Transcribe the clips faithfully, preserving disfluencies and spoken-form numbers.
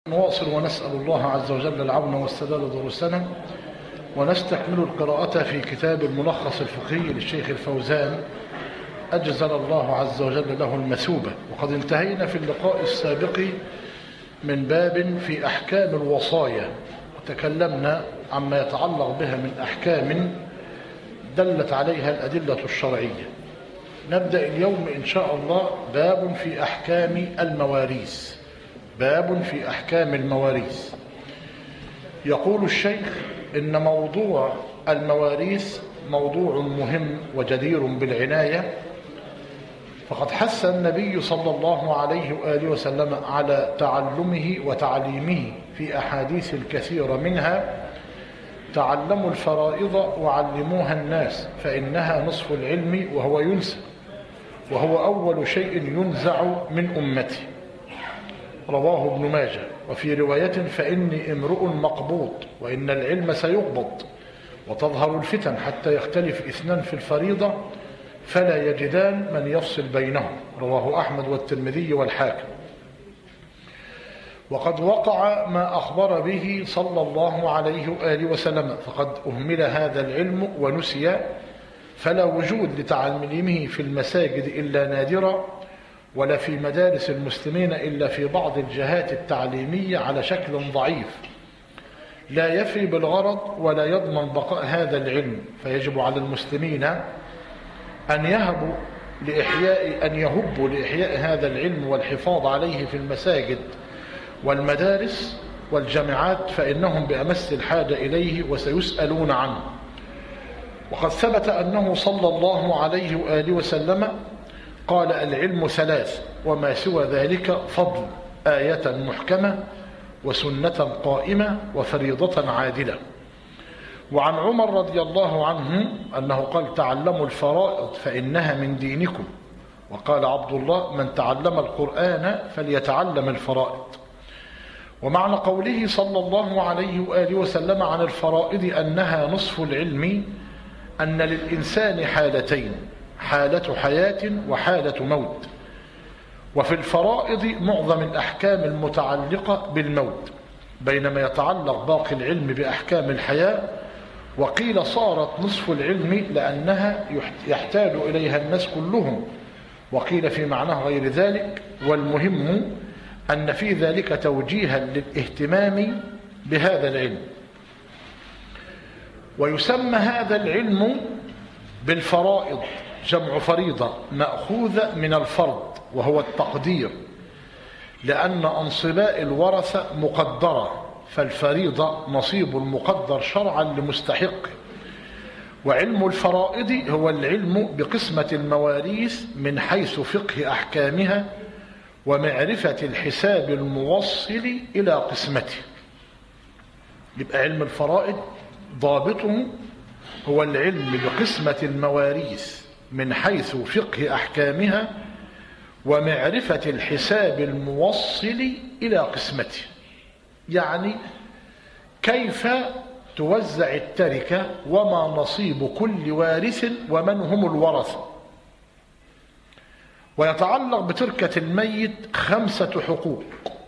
نواصل ونسأل الله عز وجل العون والسداد دروسنا، ونستكمل القراءة في كتاب الملخص الفقهي للشيخ الفوزان أجزل الله عز وجل له المثوبة. وقد انتهينا في اللقاء السابق من باب في أحكام الوصايا، وتكلمنا عما يتعلق بها من أحكام دلت عليها الأدلة الشرعية. نبدأ اليوم إن شاء الله باب في أحكام المواريث. باب في أحكام المواريث. يقول الشيخ إن موضوع المواريث موضوع مهم وجدير بالعناية، فقد حث النبي صلى الله عليه وآله وسلم على تعلمه وتعليمه في أحاديث الكثير منها: تعلموا الفرائض وعلموها الناس فإنها نصف العلم وهو ينسى، وهو أول شيء ينزع من أمتي. رواه ابن ماجه. وفي رواية: فإني امرؤ مقبوض وإن العلم سيقبض وتظهر الفتن حتى يختلف اثنان في الفريضة فلا يجدان من يفصل بينهم. رواه أحمد والترمذي والحاكم. وقد وقع ما أخبر به صلى الله عليه وآله وسلم، فقد أهمل هذا العلم ونسي، فلا وجود لتعلمه في المساجد إلا نادرا، ولا في مدارس المسلمين إلا في بعض الجهات التعليمية على شكل ضعيف لا يفي بالغرض ولا يضمن بقاء هذا العلم. فيجب على المسلمين أن يهبوا لإحياء أن يهبوا لإحياء هذا العلم والحفاظ عليه في المساجد والمدارس والجامعات، فإنهم بأمس الحاجة إليه وسيسألون عنه. وقد ثبت أنه صلى الله عليه وآله وسلم قال: العلم ثلاث وما سوى ذلك فضل: آية محكمة وسنة قائمة وفريضة عادلة. وعن عمر رضي الله عنه أنه قال: تعلموا الفرائض فإنها من دينكم. وقال عبد الله: من تعلم القرآن فليتعلم الفرائض. ومعنى قوله صلى الله عليه وآله وسلم عن الفرائض أنها نصف العلم أن للإنسان حالتين: حالة حياة وحالة موت. وفي الفرائض معظم الأحكام المتعلقة بالموت، بينما يتعلق باقي العلم بأحكام الحياة. وقيل صارت نصف العلم لأنها يحتاج إليها الناس كلهم، وقيل في معناه غير ذلك. والمهم أن في ذلك توجيها للاهتمام بهذا العلم. ويسمى هذا العلم بالفرائض، جمع فريضة مأخوذة من الفرض وهو التقدير، لأن أنصباء الورثة مقدرة، فالفريضة نصيب المقدر شرعا لمستحقه. وعلم الفرائض هو العلم بقسمة المواريث من حيث فقه أحكامها ومعرفة الحساب الموصل إلى قسمته. يبقى علم الفرائض ضابطه هو العلم بقسمة المواريث من حيث فقه أحكامها ومعرفة الحساب الموصل إلى قسمته، يعني كيف توزع التركة وما نصيب كل وارث ومن هم الورثة. ويتعلق بتركة الميت خمسة حقوق،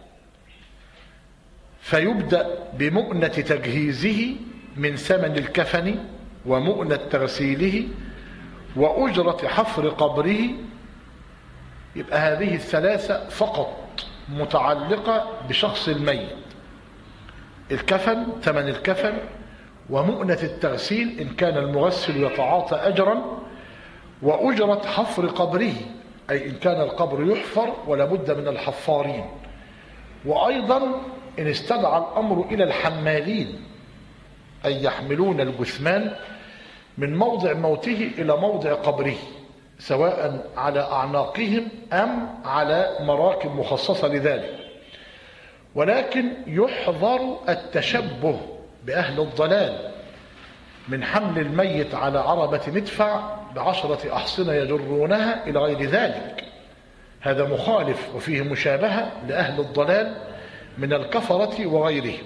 فيبدأ بمؤنة تجهيزه من ثمن الكفن ومؤنة تغسيله وأجرة حفر قبره. يبقى هذه الثلاثة فقط متعلقة بشخص الميت: الكفن، ثمن الكفن، ومؤنة التغسيل إن كان المغسل يتعاطى أجرا، وأجرة حفر قبره أي إن كان القبر يحفر ولا بد من الحفارين، وأيضا إن استدعى الأمر إلى الحمالين أي يحملون الجثمان من موضع موته إلى موضع قبره، سواء على أعناقهم أم على مراكب مخصصة لذلك. ولكن يحظر التشبه بأهل الضلال من حمل الميت على عربة مدفع بعشرة أحصنة يجرونها إلى غير ذلك، هذا مخالف وفيه مشابهة لأهل الضلال من الكفرة وغيرهم.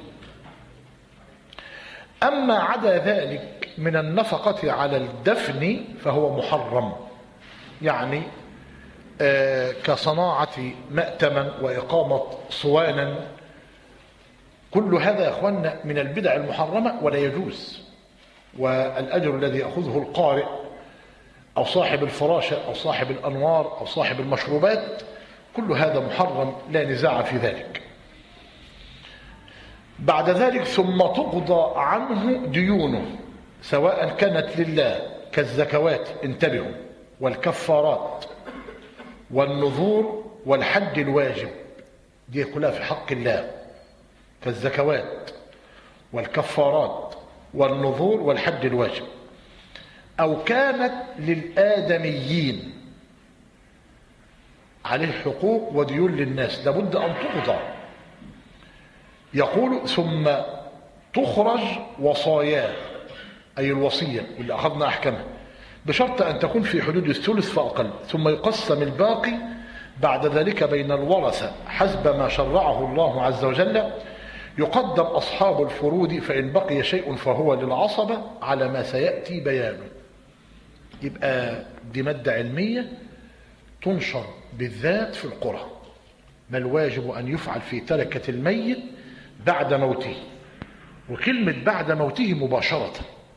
أما عدا ذلك من النفقة على الدفن فهو محرم، يعني كصناعة مأتما وإقامة صوانا كل هذا يا أخوانا من البدع المحرمة ولا يجوز. والأجر الذي يأخذه القارئ أو صاحب الفراشة أو صاحب الأنوار أو صاحب المشروبات كل هذا محرم لا نزاع في ذلك. بعد ذلك ثم تقضى عنه ديونه سواء كانت لله كالزكوات، انتبهوا، والكفارات والنذور والحج الواجب، دي كلها في حق الله، كالزكوات والكفارات والنذور والحج الواجب، أو كانت للآدميين، عليه حقوق وديون للناس لابد أن تقضى. يقول ثم تخرج وصاياه، أي الوصية اللي أخذنا أحكامها، بشرط أن تكون في حدود الثلث فأقل، ثم يقسم الباقي بعد ذلك بين الورثة حسب ما شرعه الله عز وجل. يقدم أصحاب الفروض فإن بقي شيء فهو للعصبة على ما سيأتي بيانه. يبقى دي مادة علمية تنشر بالذات في القرى، ما الواجب أن يفعل في تركة الميت بعد موته، وكلمة بعد موته مباشرة،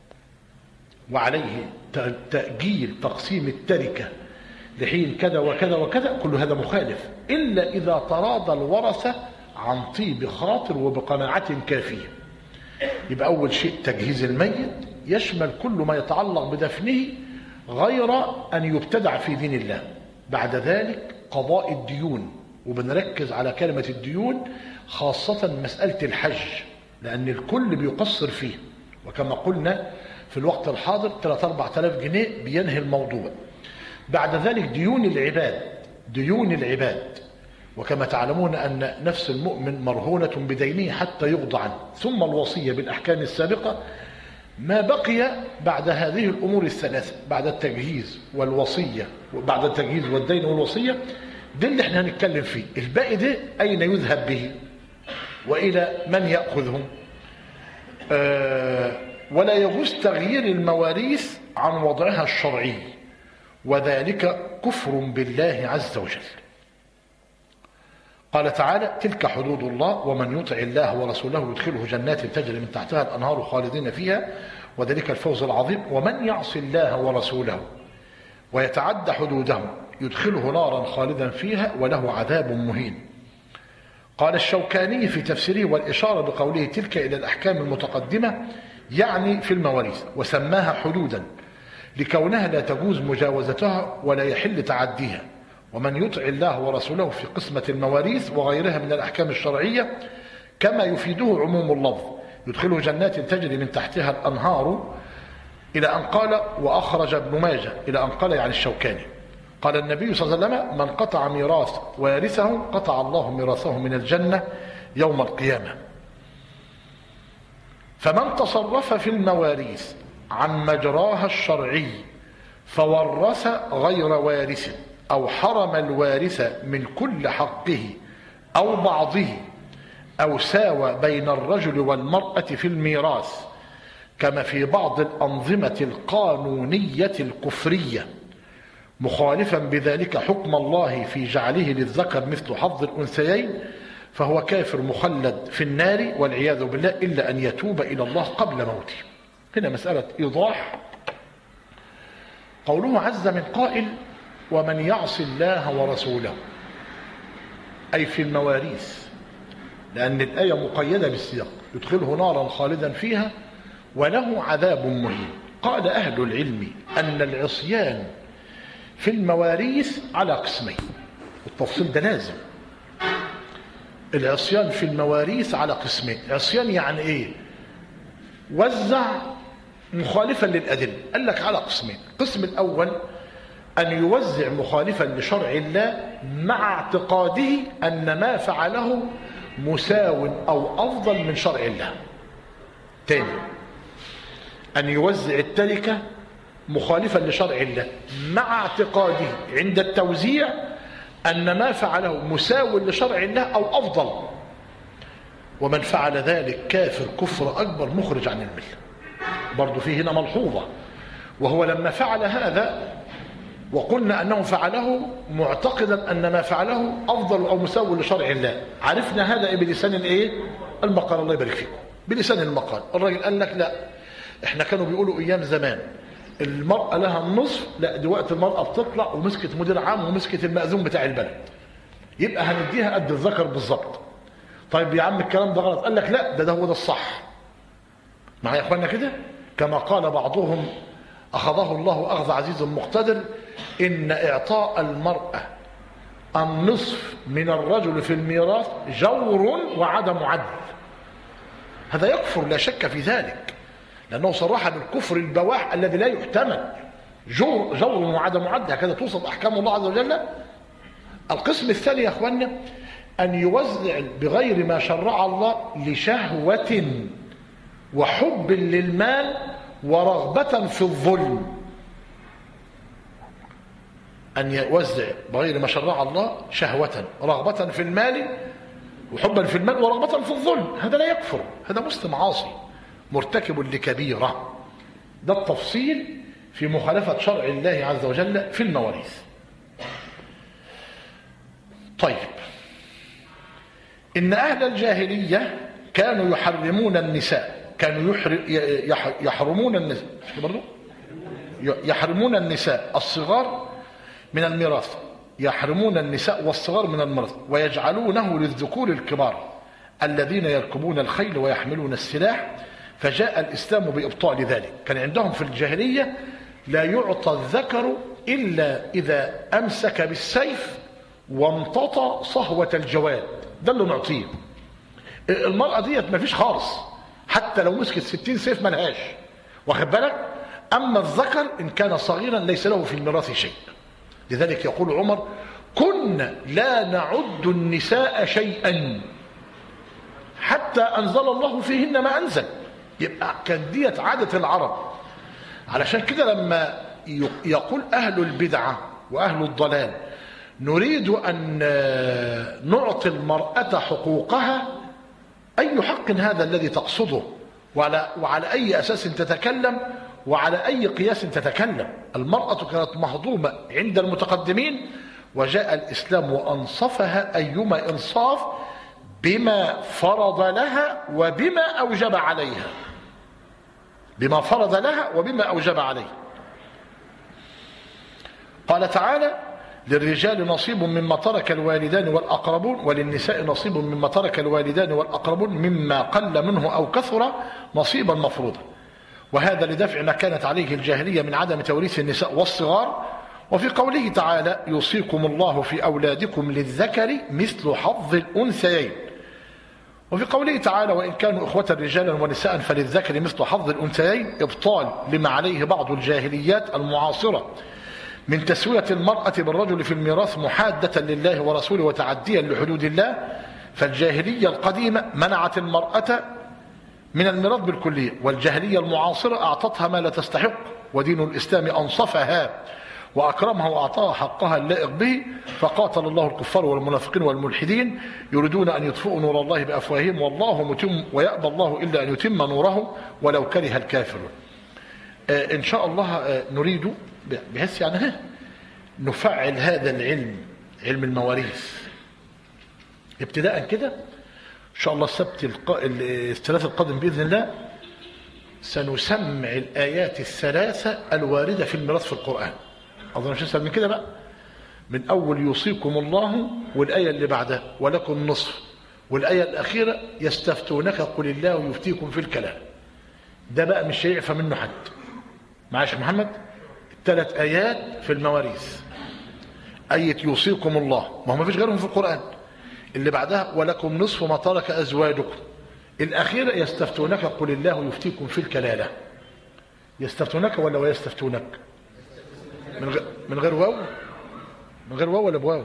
وعليه تأجيل تقسيم التركة لحين كذا وكذا وكذا، كل هذا مخالف إلا إذا تراضى الورثة عن طيب خاطر وبقناعة كافية. يبقى أول شيء تجهيز الميت يشمل كل ما يتعلق بدفنه غير أن يبتدع في دين الله. بعد ذلك قضاء الديون، وبنركز على كلمة الديون خاصة مسألة الحج لأن الكل بيقصر فيه، وكما قلنا في الوقت الحاضر ثلاثة أربعة آلاف جنيه بينهي الموضوع. بعد ذلك ديون العباد، ديون العباد، وكما تعلمون أن نفس المؤمن مرهونة بدينه حتى يقضى عنه، ثم الوصية بالأحكام السابقة. ما بقي بعد هذه الأمور الثلاثة، بعد التجهيز والوصية، وبعد التجهيز والدين والوصية، ده اللي احنا هنتكلم فيه. الباقي ده أين يذهب به وإلى من يأخذهم؟ آه ولا يجوز تغيير المواريث عن وضعها الشرعي، وذلك كفر بالله عز وجل. قال تعالى: تلك حدود الله ومن يطع الله ورسوله يدخله جنات تجري من تحتها الأنهار خالدين فيها وذلك الفوز العظيم ومن يعص الله ورسوله ويتعد حدوده يدخله نارا خالدا فيها وله عذاب مهين. قال الشوكاني في تفسيره: والإشارة بقوله تلك إلى الأحكام المتقدمة يعني في المواريث، وسماها حدودا لكونها لا تجوز مجاوزتها ولا يحل تعديها. ومن يطع الله ورسوله في قسمة المواريث وغيرها من الأحكام الشرعية كما يفيده عموم اللفظ يدخله جنات تجري من تحتها الأنهار إلى أن قال وأخرج ابن ماجه إلى أن قال يعني الشوكاني. قال النبي صلى الله عليه وسلم: من قطع ميراث وارثه قطع الله ميراثه من الجنة يوم القيامة. فمن تصرف في المواريث عن مجراها الشرعي فورث غير وارث أو حرم الوارث من كل حقه أو بعضه أو ساوى بين الرجل والمرأة في الميراث كما في بعض الأنظمة القانونية الكفرية مخالفا بذلك حكم الله في جعله للذكر مثل حظ الأنثيين فهو كافر مخلد في النار والعياذ بالله إلا أن يتوب إلى الله قبل موته. هنا مسألة إيضاح. قوله عز من قائل: ومن يعص الله ورسوله، أي في المواريث، لأن الآية مقيدة بالسياق، يدخله نارا خالدا فيها وله عذاب مهين. قال أهل العلم أن العصيان في المواريث على قسمين، التفصيل ده لازم. العصيان في المواريث على قسمين. عصيان يعني إيه؟ وزع مخالفا للأدلة. قال لك على قسمين. القسم الأول أن يوزع مخالفا لشرع الله مع اعتقاده أن ما فعله مساو أو أفضل من شرع الله. تاني، أن يوزع التركة مخالفا لشرع الله مع اعتقاده عند التوزيع أن ما فعله مساو لشرع الله أو أفضل، ومن فعل ذلك كافر كفر أكبر مخرج عن الملة. برضو فيه هنا ملحوظة، وهو لما فعل هذا وقلنا أنه فعله معتقدا أن ما فعله أفضل أو مساو لشرع الله، عرفنا هذا بلسان إيه؟ المقال الله يبارك فيكم بلسان المقال. الراجل قال لك لا احنا كانوا بيقولوا ايام زمان المرأة لها النصف، لا دلوقتي المرأة بتطلع ومسكت مدير عام ومسكت المأذون بتاع البلد، يبقى هنديها قد الذكر بالظبط. طيب يا عم الكلام ده غلط. قال لك لا ده ده هو ده الصح. معايا يا اخوانا كده؟ كما قال بعضهم اخذه الله اخذ عزيز مقتدر، ان اعطاء المرأة النصف من الرجل في الميراث جور وعدم عدل. هذا يكفر لا شك في ذلك، لأنه صرح بالكفر البواح الذي لا يحتمل. جور, جور وعدم عدل، هكذا توصف أحكام الله عز وجل. القسم الثاني يا أخوانا أن يوزع بغير ما شرع الله لشهوة وحب للمال ورغبة في الظلم. أن يوزع بغير ما شرع الله شهوة رغبة في المال وحبا في المال ورغبة في الظلم، هذا لا يكفر، هذا مسلم عاصي مرتكب لكبيرة. ده التفصيل في مخالفة شرع الله عز وجل في المواريث. طيب، إن أهل الجاهلية كانوا يحرمون النساء، كانوا يحرمون النساء برضو يحرمون النساء الصغار من الميراث، يحرمون النساء والصغار من الميراث ويجعلونه للذكور الكبار الذين يركبون الخيل ويحملون السلاح. فجاء الإسلام بإبطال ذلك. كان عندهم في الجاهلية لا يعطى الذكر إلا إذا أمسك بالسيف وامتطى صهوة الجواد، ده اللي نعطيه. المرأة ديت ما فيش خالص، حتى لو مسكت ستين سيف ملهاش، واخد بالك؟ أما الذكر إن كان صغيرا ليس له في الميراث شيء. لذلك يقول عمر: كنا لا نعد النساء شيئا حتى أنزل الله فيهن ما أنزل. يبقى كانت ديت عادة العرب. علشان كده لما يقول أهل البدعة وأهل الضلال نريد أن نعطي المرأة حقوقها، أي حق هذا الذي تقصده؟ وعلى, وعلى أي أساس تتكلم؟ وعلى أي قياس تتكلم؟ المرأة كانت مهضومة عند المتقدمين، وجاء الإسلام وأنصفها أيما إنصاف بما فرض لها وبما أوجب عليها، بما فرض لها وبما أوجب عليها. قال تعالى: للرجال نصيب مما ترك الوالدان والأقربون وللنساء نصيب مما ترك الوالدان والأقربون مما قل منه أو كثر نصيبا مفروضا. وهذا لدفع ما كانت عليه الجاهلية من عدم توريث النساء والصغار. وفي قوله تعالى: يوصيكم الله في أولادكم للذكر مثل حظ الأنثيين. وفي قوله تعالى: وإن كانوا إخوة رجالا ونساء فللذكر مثل حظ الأنثيين، إبطال لما عليه بعض الجاهليات المعاصرة من تسوية المرأة بالرجل في الميراث محادة لله ورسوله وتعديا لحدود الله. فالجاهلية القديمة منعت المرأة من الميراث بالكلية، والجاهلية المعاصرة أعطتها ما لا تستحق، ودين الإسلام أنصفها وأكرمها وأعطاها حقها اللائق به. فقاتل الله الكفار والمنافقين والملحدين يريدون أن يطفئوا نور الله بأفواههم والله متم ويأبى الله إلا أن يتم نوره ولو كره الكافرون. آه إن شاء الله آه نريد بحيث يعني نفعل هذا العلم، علم المواريث، ابتداء كده إن شاء الله السبت الثلاث القادم بإذن الله سنسمع الآيات الثلاثة الواردة في الميراث في القرآن. أظن مش أسهل من كده بقى، من أول يوصيكم الله والآية اللي بعدها ولكم نصف، والآية الأخيرة يستفتونك قل الله يفتيكم في الكلام. ده بقى مش هيعفى منه حد. معاش محمد؟ الثلاث آيات في المواريث، آية يوصيكم الله ما هو ما فيش غيرهم في القرآن، اللي بعدها ولكم نصف ما ترك أزواجكم، الأخيرة يستفتونك قل الله يفتيكم في الكلالة. يستفتونك ولا ويستفتونك؟ من غير من غير واو؟ من غير واو ولا بواو؟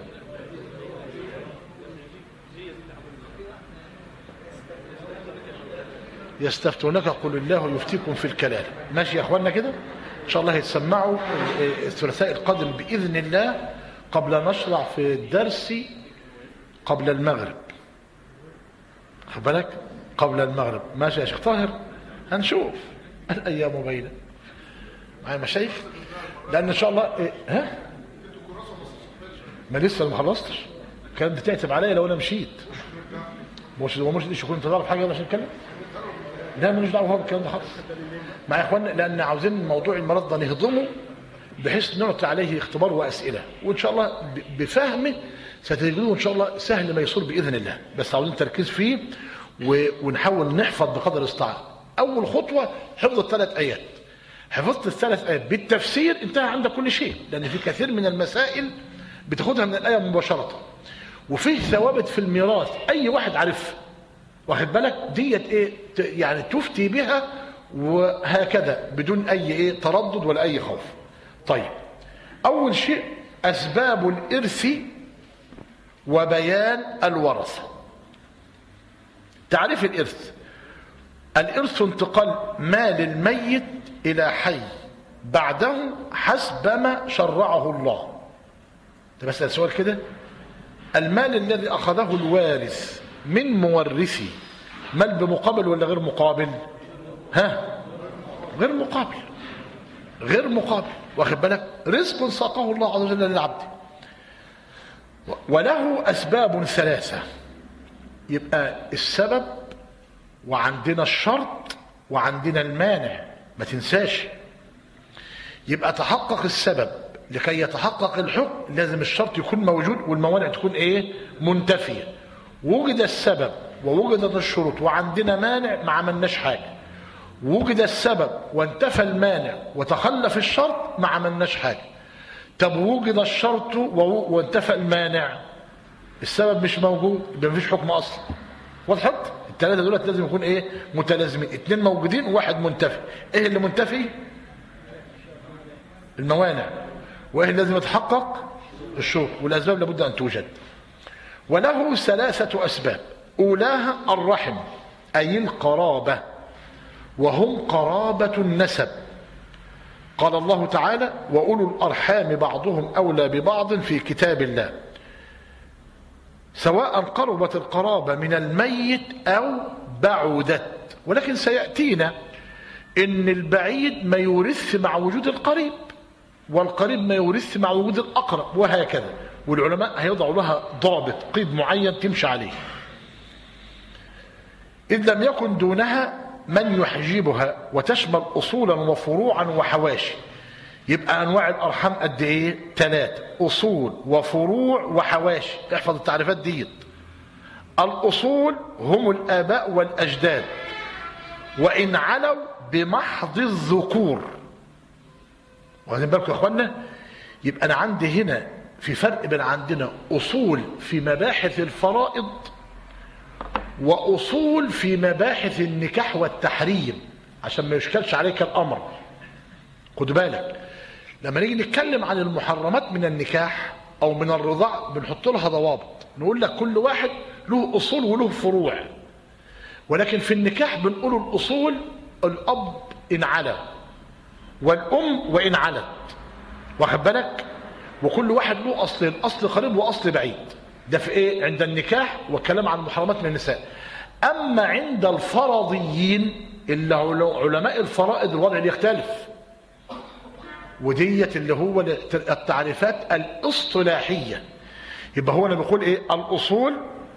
يستفتونك قل الله يفتيكم في الكلالة. ماشي يا اخوانا كده؟ ان شاء الله يتسمعوا الثلاثاء القادم باذن الله قبل نشرع في الدرس قبل المغرب. خد بالك؟ قبل المغرب. ماشي يا شيخ طاهر؟ هنشوف الايام بيننا معايا مشايخ، لان ان شاء الله إيه؟ ها ما لسه ما خلصتش، كانت بتعتب عليا لو انا مشيت. مش هو مش يكون انت تعرف حاجه يلا عشان نتكلم. لا ماليش دعوه هو بالكلام ده خالص مع اخواننا، لان عاوزين موضوع المرض ده نهضمه بحيث نعطي عليه اختبار واسئله، وان شاء الله بفهمه ستجدوه ان شاء الله سهل ما يصير باذن الله، بس عاوزين تركيز فيه ونحاول نحفظ بقدر الاستطاعه. اول خطوه حفظ الثلاث ايات. حفظت الثلاث ايات بالتفسير انتهى عندك كل شيء، لان في كثير من المسائل بتاخدها من الايه مباشره، وفيه ثوابت في الميراث اي واحد عارفها، واخد بالك؟ ديت ايه يعني تفتي بها وهكذا بدون اي ايه تردد ولا اي خوف. طيب اول شيء اسباب الارث وبيان الورثه. تعريف الارث: الارث انتقال مال الميت الى حي بعده حسب ما شرعه الله. ده بس سؤال كده، المال الذي اخذه الوارث من مورثه مال بمقابل ولا غير مقابل؟ ها غير مقابل، غير مقابل، واخد بالك؟ رزق ساقه الله عز وجل للعبد. وله اسباب ثلاثه، يبقى السبب وعندنا الشرط وعندنا المانع، ما تنساش. يبقى تحقق السبب لكي يتحقق الحكم لازم الشرط يكون موجود والموانع تكون ايه منتفيه. وجد السبب ووجدت الشروط وعندنا مانع ما عملناش حاجه، وجد السبب وانتفى المانع وتخلف الشرط ما عملناش حاجه. طب وجد الشرط وانتفى المانع، السبب مش موجود، يبقى مفيش حكم اصلا. وضحت؟ الثلاثه دولت لازم يكون ايه متلازمين، اثنين موجودين وواحد منتفي. ايه اللي منتفي؟ الموانع. وايه اللي لازم يتحقق؟ الشروط، والاسباب لابد ان توجد. وله ثلاثه اسباب، اولاها الرحم اي القرابه، وهم قرابه النسب. قال الله تعالى: واولو الارحام بعضهم اولى ببعض في كتاب الله، سواء قربت القرابه من الميت او بعدت. ولكن سياتينا ان البعيد ما يورث مع وجود القريب، والقريب ما يورث مع وجود الاقرب، وهكذا. والعلماء هيضعوا لها ضابط قيد معين تمشي عليه. اذ لم يكن دونها من يحجبها، وتشمل اصولا وفروعا وحواشي. يبقى انواع الارحام قد ايه؟ ثلاثه: اصول وفروع وحواشي. احفظ التعريفات دي. الاصول هم الاباء والاجداد، وان علوا بمحض الذكور. واخدين بالكم يا اخوانا؟ يبقى انا عندي هنا في فرق بين عندنا اصول في مباحث الفرائض واصول في مباحث النكاح والتحريم، عشان ما يشكلش عليك الامر. خد بالك لما نيجي نتكلم عن المحرمات من النكاح او من الرضاع بنحط لها ضوابط، نقول لك كل واحد له اصول وله فروع. ولكن في النكاح بنقول الاصول الاب ان علا والام وان علت، واخد بالك؟ وكل واحد له اصلين، اصل قريب واصل بعيد. ده في ايه؟ عند النكاح والكلام عن المحرمات من النساء. اما عند الفرضيين اللي علماء الفرائض الوضع يختلف، وديت اللي هو التعريفات الاصطلاحيه. يبقى هو انا بقول ايه؟ الاصول،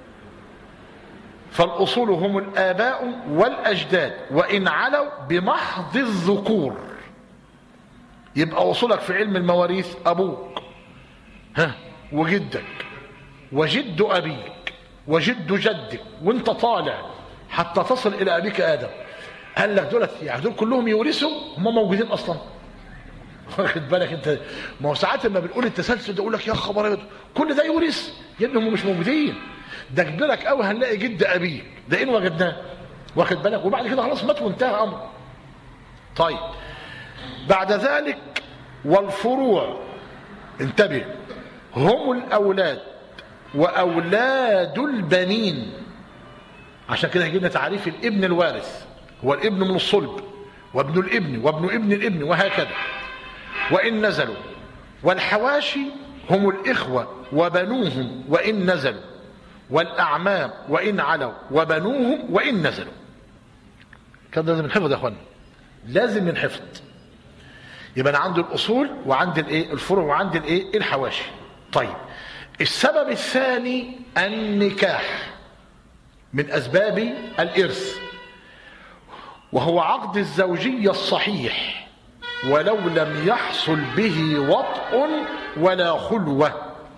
فالاصول هم الاباء والاجداد وان علوا بمحض الذكور. يبقى اصولك في علم المواريث ابوك ها وجدك وجد ابيك وجد جدك، وانت طالع حتى تصل الى ابيك ادم. قال لك دول يعني دول كلهم يورثوا؟ هم موجودين اصلا. واخد بالك انت؟ ما هو ساعات لما بنقول التسلسل ده يقول لك يا خبر ابيض كل ده يورث، يا ابني هم مش موجودين. ده كبرك قوي هنلاقي جد ابيك ده ان وجدناه، واخد بالك؟ وبعد كده خلاص مات وانتهى امره. طيب بعد ذلك والفروع، انتبه، هم الاولاد واولاد البنين. عشان كده هيجينا تعريف الابن الوارث، هو الابن من الصلب وابن الابن وابن ابن الابن وهكذا وان نزلوا. والحواشي هم الاخوه وبنوهم وان نزلوا، والاعمام وان علوا وبنوهم وان نزلوا. كده لازم نحفظ يا اخوانا، لازم نحفظ. يبقى انا عندي الاصول وعندي الايه الفروع وعندي الايه الحواشي. طيب السبب الثاني النكاح. من أسباب الإرث، وهو عقد الزوجية الصحيح ولو لم يحصل به وطء ولا خلوة.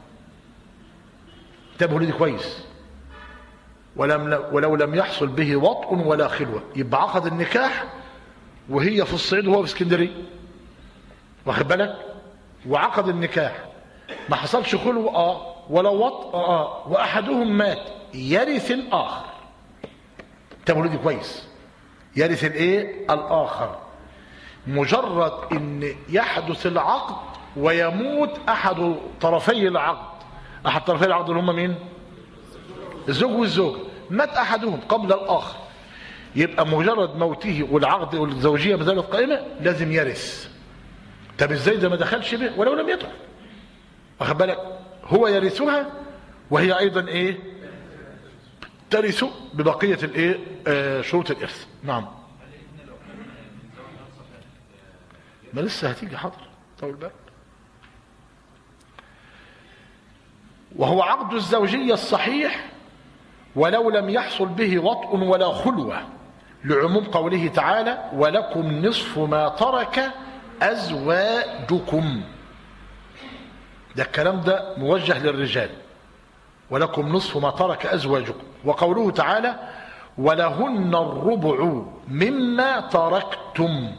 انتبهوا لي كويس، ولم ولو لم يحصل به وطء ولا خلوة. يبقى عقد النكاح وهي في الصعيد وهو في اسكندرية، واخد بالك؟ وعقد النكاح ما حصلش خلوة اه ولا وطء اه واحدهم مات، يرث الاخر. انتبهوا لي كويس، يرث الايه؟ الاخر. مجرد ان يحدث العقد ويموت احد طرفي العقد، احد طرفي العقد اللي هم مين؟ الزوج والزوجة، مات احدهم قبل الاخر، يبقى مجرد موته والعقد والزوجيه ما زالت قائمه لازم يرث. طب ازاي ده ما دخلش به ولو لم يدخل؟ واخد بالك؟ هو يرثها وهي ايضا ايه؟ ترث ببقيه الايه؟ آه شروط الارث. نعم. ما لسه هتيجي، حاضر، طول بالك. وهو عقد الزوجيه الصحيح ولو لم يحصل به وطء ولا خلوة، لعموم قوله تعالى ولكم نصف ما ترك أزواجكم. ده الكلام ده موجه للرجال، ولكم نصف ما ترك أزواجكم. وقوله تعالى ولهن الربع مما تركتم،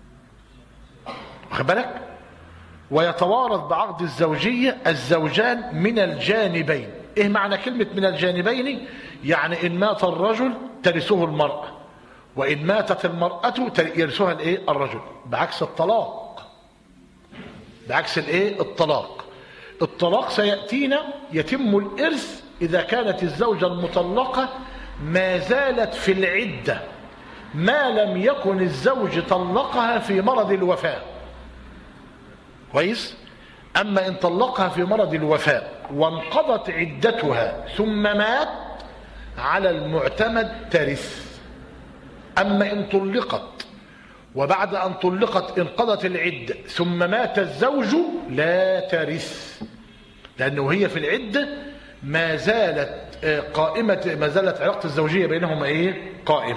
واخد بالك؟ ويتوارث بعقد الزوجية الزوجان من الجانبين. ايه معنى كلمة من الجانبين؟ يعني ان مات الرجل ترثه المرأة، وان ماتت المرأة يرثها الايه؟ الرجل، بعكس الطلاق. بعكس الايه؟ الطلاق. الطلاق سيأتينا يتم الارث اذا كانت الزوجة المطلقة ما زالت في العدة، ما لم يكن الزوج طلقها في مرض الوفاة. كويس؟ أما إن طلقها في مرض الوفاة وانقضت عدتها ثم مات، على المعتمد ترث. أما إن طلقت وبعد أن طلقت انقضت العدة ثم مات الزوج لا ترث، لأنه هي في العدة ما زالت قائمة، ما زالت علاقة الزوجية بينهما إيه؟ قائمة.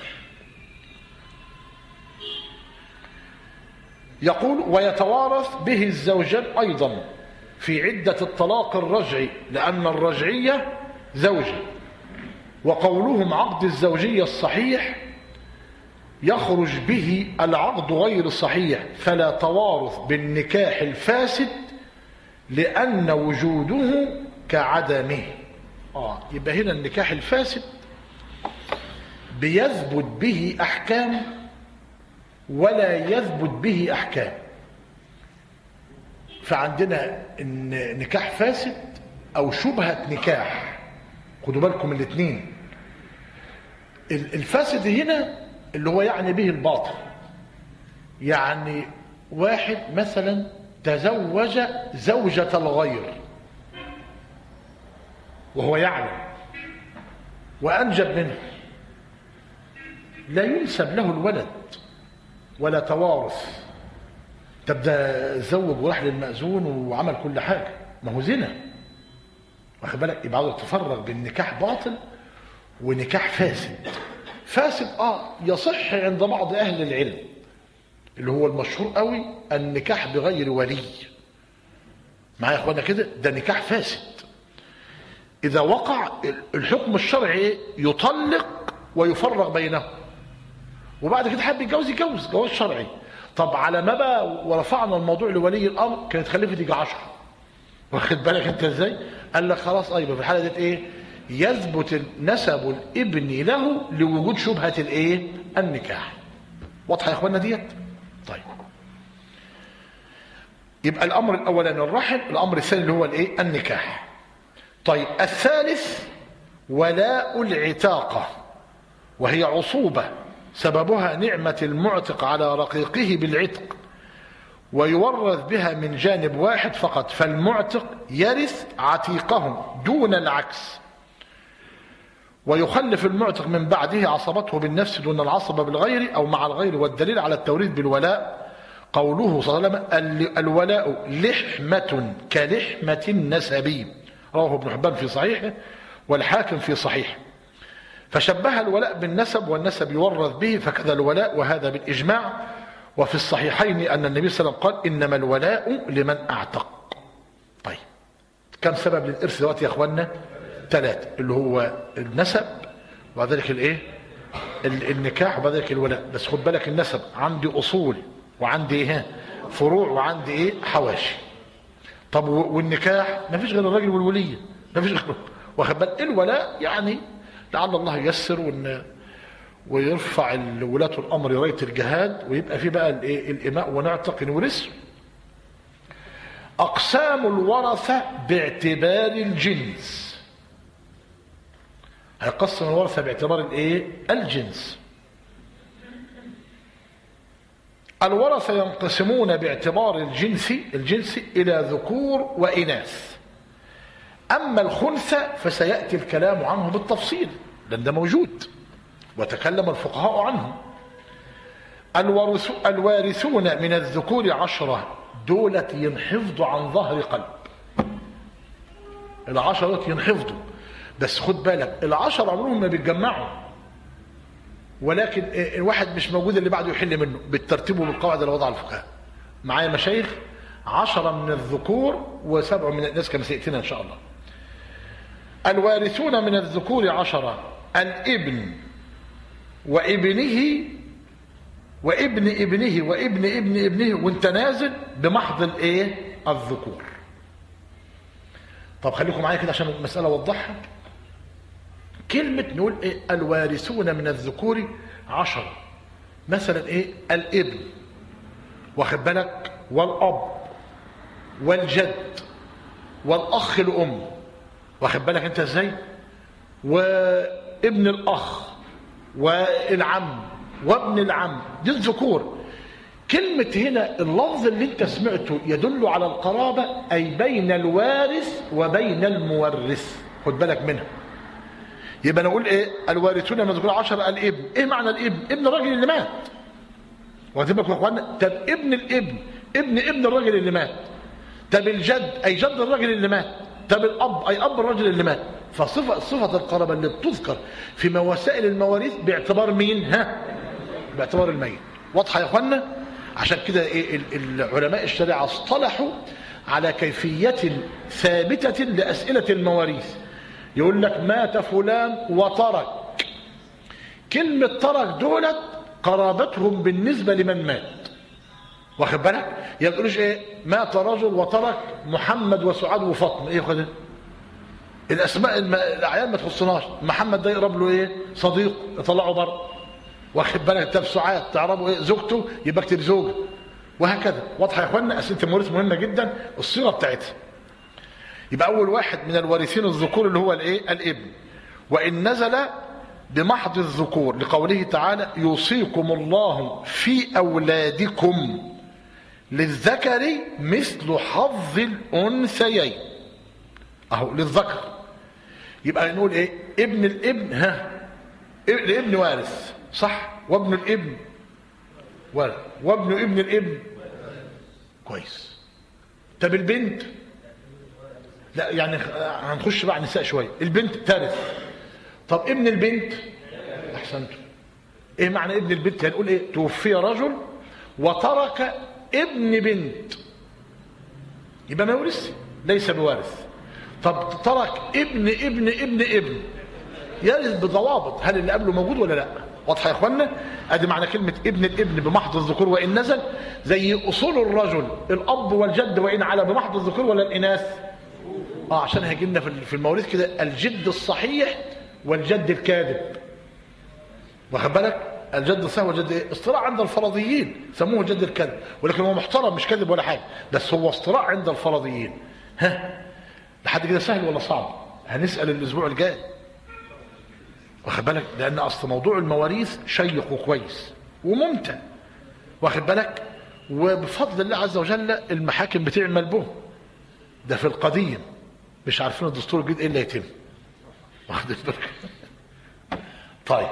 يقول ويتوارث به الزوجان أيضا في عدة الطلاق الرجعي، لأن الرجعية زوجة. وقولهم عقد الزوجية الصحيح يخرج به العقد غير الصحيح، فلا توارث بالنكاح الفاسد لأن وجوده كعدمه. آه يبقى هنا النكاح الفاسد بيثبت به أحكام ولا يثبت به أحكام. فعندنا إن نكاح فاسد أو شبهة نكاح، خدوا بالكم الاثنين. الفاسد هنا اللي هو يعني به الباطل، يعني واحد مثلا تزوج زوجة الغير وهو يعلم وأنجب منه، لا ينسب له الولد ولا توارث. طب ده زوج وراح للمأذون وعمل كل حاجة، ما هو زنا، واخد بالك؟ يبقى عاوز تفرق بين نكاح باطل ونكاح فاسد. فاسد اه يصح عند بعض أهل العلم اللي هو المشهور قوي النكاح بغير ولي. معايا يا اخوانا كده؟ ده نكاح فاسد. إذا وقع الحكم الشرعي يطلق ويفرق بينهم، وبعد كده حب يتجوز يتجوز جواز شرعي. طب على ما بقى ورفعنا الموضوع لولي الامر كانت خلفت يجي عشرة، واخد بالك انت ازاي؟ قال لك خلاص ايوه في الحاله ديت ايه؟ يثبت نسب الابن له لوجود شبهه الايه؟ النكاح. واضحه يا اخوانا ديت؟ طيب يبقى الامر الاولاني الرحم، الامر الثاني اللي هو الايه؟ النكاح. طيب الثالث ولاء العتاقه، وهي عصوبه سببها نعمة المعتق على رقيقه بالعتق، ويورث بها من جانب واحد فقط، فالمعتق يرث عتيقهم دون العكس، ويخلف المعتق من بعده عصبته بالنفس دون العصبة بالغير أو مع الغير. والدليل على التوريث بالولاء قوله صلى الله عليه وسلم الولاء لحمة كلحمة النسب، رواه ابن حبان في صحيحه والحاكم في صحيحه. فشبه الولاء بالنسب والنسب يورث به، فكذا الولاء، وهذا بالإجماع. وفي الصحيحين أن النبي صلى الله عليه وسلم قال: إنما الولاء لمن أعتق. طيب كم سبب للإرث دلوقتي يا أخوانا؟ ثلاثة، اللي هو النسب، وبعد ذلك الإيه؟ النكاح، وبعد ذلك الولاء. بس خد بالك، النسب عندي أصول وعندي إيه؟ فروع، وعندي إيه؟ حواشي. طب والنكاح ما فيش غير الراجل والولية، ما فيش غير، واخد بالك؟ الولاء يعني لعل الله ييسر وإن ويرفع ولاة الأمر راية الجهاد، ويبقى في بقى الإيه؟ الإماء، ونعتق نورث. أقسام الورثة باعتبار الجنس. هيقسم الورثة باعتبار الإيه؟ الجنس. الورثة ينقسمون باعتبار الجنس الجنس إلى ذكور وإناث. أما الخنثى فسيأتي الكلام عنه بالتفصيل، لأن ده موجود وتكلم الفقهاء عنه. الوارثون من الذكور عشرة، دولة ينحفظوا عن ظهر قلب. العشرة ينحفظوا، بس خد بالك العشرة عمرهم ما بيتجمعوا، ولكن الواحد مش موجود اللي بعده يحل منه بالترتيب وبالقواعد اللي وضعها الفقهاء. معايا مشايخ؟ عشرة من الذكور وسبع من الناس كما سيأتينا إن شاء الله. الوارثون من الذكور عشرة: الابن وابنه وابن ابنه وابن ابن ابنه، وانت نازل بمحض الايه؟ الذكور. طب خليكم معايا كده عشان المسألة اوضحها. كلمة نقول ايه؟ الوارثون من الذكور عشرة، مثلا ايه؟ الابن، واخد بالك، والاب والجد والاخ الام، واخد بالك انت ازاي، وابن الاخ والعم وابن العم، دي الذكور. كلمة هنا اللفظ اللي انت سمعته يدل على القرابة، اي بين الوارث وبين المورث، خد بالك منها. يبقى نقول ايه؟ الوارثون من الذكور عشرة: الابن. ايه معنى الابن؟ ابن الراجل اللي مات، واخدين بالكم يا اخوانا؟ طب ابن الابن، ابن ابن الراجل اللي مات. طب الجد، اي جد الراجل اللي مات. طب الاب، اي اب الراجل اللي مات. فصفه صفه القرابه اللي بتذكر في وسائل المواريث باعتبار مين؟ ها؟ باعتبار الميت. واضحه يا اخوانا؟ عشان كده ايه العلماء الشريعه اصطلحوا على كيفيه ثابته لاسئله المواريث. يقول لك: مات فلان وترك. كلمه ترك دولت قرابتهم بالنسبه لمن مات، واخد بالك؟ يعني ما تقولوش ايه؟ مات رجل وترك محمد وسعاد وفاطمه. ايه خد الاسماء الم... الاعيان ما تخصناش. محمد ده يقرب له ايه؟ صديق، يطلعه بره، واخد بالك؟ طب سعاد تعرفوا ايه؟ زوجته، يبقى اكتب زوجه، وهكذا. واضحه يا اخوانا؟ اسئله المواريث مهمه جدا، الصيغه بتاعتها. يبقى اول واحد من الوارثين الذكور اللي هو الايه؟ الابن. وان نزل بمحض الذكور لقوله تعالى: يوصيكم الله في اولادكم للذكر مثل حظ الانثيين. اهو للذكر. يبقى نقول ايه؟ ابن الابن، ها؟ الابن وارث، صح؟ وابن الابن وارث، وابن ابن الابن كويس. طب البنت؟ لا يعني هنخش بقى نساء شويه. البنت ترث. طب ابن البنت؟ احسنتم. ايه معنى ابن البنت؟ هنقول ايه؟ توفي رجل وترك ابن بنت، يبقى ما يورث، ليس بوارث. طب ترك ابن ابن ابن ابن، يرث بضوابط. هل اللي قبله موجود ولا لا؟ واضحه يا اخوانا؟ ادي معنى كلمه ابن الابن بمحض الذكور وان نزل. زي اصول الرجل الاب والجد وان على بمحض الذكور ولا الاناث؟ اه عشان هيجي لنا في المواريث كده الجد الصحيح والجد الكاذب، واخد بالك؟ الجد الصحيح والجد ايه؟ اصطلاح عند الفرضيين سموه جد الكذب، ولكن هو محترم مش كذب ولا حاجه، بس هو اصطلاح عند الفرضيين. ها لحد كده سهل ولا صعب؟ هنسال الاسبوع الجاي، واخد بالك؟ لان اصل موضوع المواريث شيق وكويس وممتع، واخد بالك؟ وبفضل الله عز وجل المحاكم بتعمل به ده في القديم، مش عارفين الدستور الجديد ايه اللي هيتم، واخد بالك؟ طيب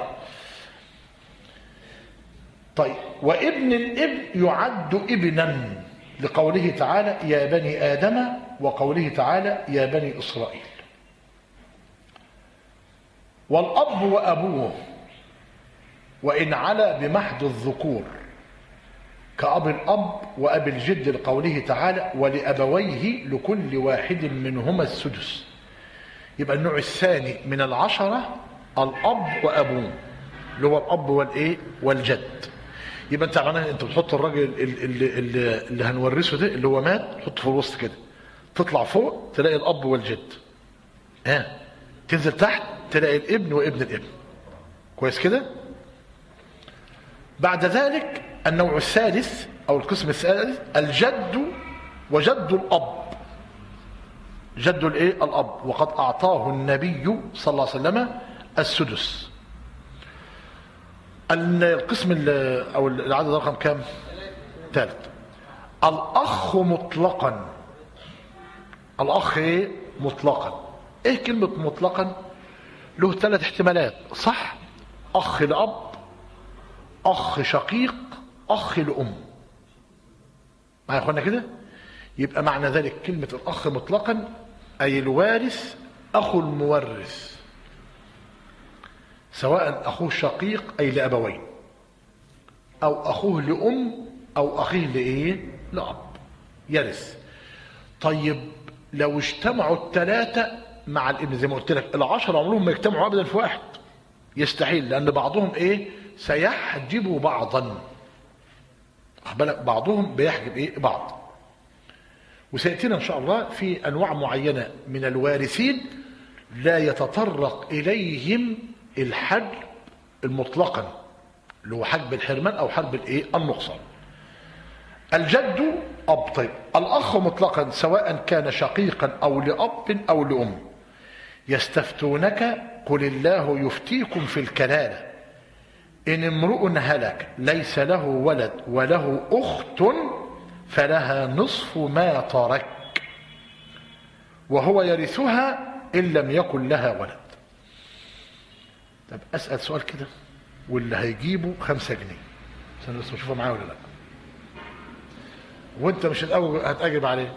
طيب وابن الابن يعد ابنا لقوله تعالى يا بني آدم، وقوله تعالى يا بني إسرائيل. والأب وأبوه وإن علا بمحض الذكور كأب الأب وأب الجد لقوله تعالى ولأبويه لكل واحد منهما السدس. يبقى النوع الثاني من العشرة الأب وأبوه اللي هو الأب والإيه والجد. يبقى أنت معناها أنت بتحط الراجل اللي, اللي, اللي هنورثه ده اللي هو مات تحطه في الوسط كده، تطلع فوق تلاقي الأب والجد، ها تنزل تحت تلاقي الابن وابن الابن. كويس كده؟ بعد ذلك النوع الثالث أو القسم الثالث الجد وجد الأب. جد الايه الأب وقد أعطاه النبي صلى الله عليه وسلم السدس. القسم أو العدد رقم كام؟ ثالث. الأخ مطلقا. الأخ ايه مطلقا. ايه كلمة مطلقا؟ له ثلاث احتمالات صح؟ أخ لأب، أخ شقيق، أخ لأم. معايا يا اخوانا كده؟ يبقى معنى ذلك كلمة الأخ مطلقا أي الوارث أخو المورث، سواء أخوه شقيق أي لأبوين أو أخوه لأم أو أخيه لإيه لأب يرث. طيب لو اجتمعوا الثلاثة مع الابن زي ما قلت لك العشرة عمرهم ما يجتمعوا أبدا في واحد، يستحيل، لأن بعضهم إيه سيحجب بعضا. بالك بعضهم بيحجب إيه بعض. وسيأتينا إن شاء الله في أنواع معينة من الوارثين لا يتطرق إليهم الحجب المطلقا اللي هو حجب الحرمان أو حجب الإيه النقصان. الجد أب. طيب الأخ مطلقا سواء كان شقيقا أو لأب أو لأم. يستفتونك قل الله يفتيكم في الكلالة إن امرؤ هلك ليس له ولد وله أخت فلها نصف ما ترك وهو يرثها إن لم يكن لها ولد. طب أسأل سؤال كده واللي هيجيبه خمسة جنيه عشان بس نشوفها معايا ولا لا، وانت مش الأول هتأجب عليه.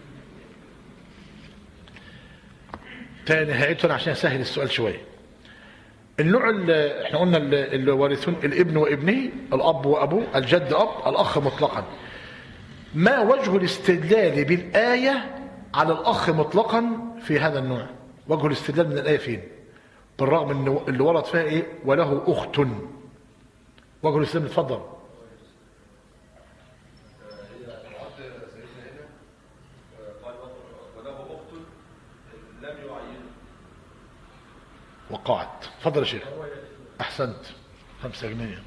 تاني هعيدته عشان أسهل السؤال شوية. النوع اللي احنا قلنا اللي وارثون الابن وابنه، الأب وأبوه، الجد أب، الأخ مطلقا. ما وجه الاستدلال بالآية على الأخ مطلقا في هذا النوع؟ وجه الاستدلال من الآية فين؟ بالرغم ان اللي ورد فيها ايه وله أخت. وجه الاستدلال اتفضل. وقعت. اتفضل يا شيخ. احسنت. خمسة جنيه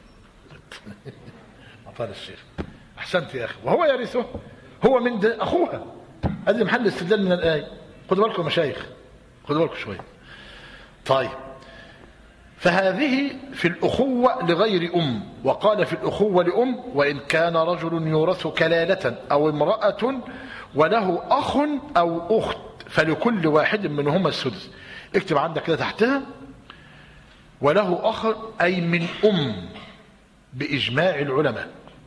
عطال الشيخ. احسنت يا اخي. وهو يرثه هو من ده اخوها. هذه محل استدلال من الايه. خدوا بالكم يا مشايخ، خدوا بالكم شويه. طيب فهذه في الأخوة لغير أم. وقال في الأخوة لأم وإن كان رجل يورث كلالة أو امرأة وله أخ أو أخت فلكل واحد منهما السدس. اكتب عندك كده تحتها وله أخ أي من أم بإجماع العلماء.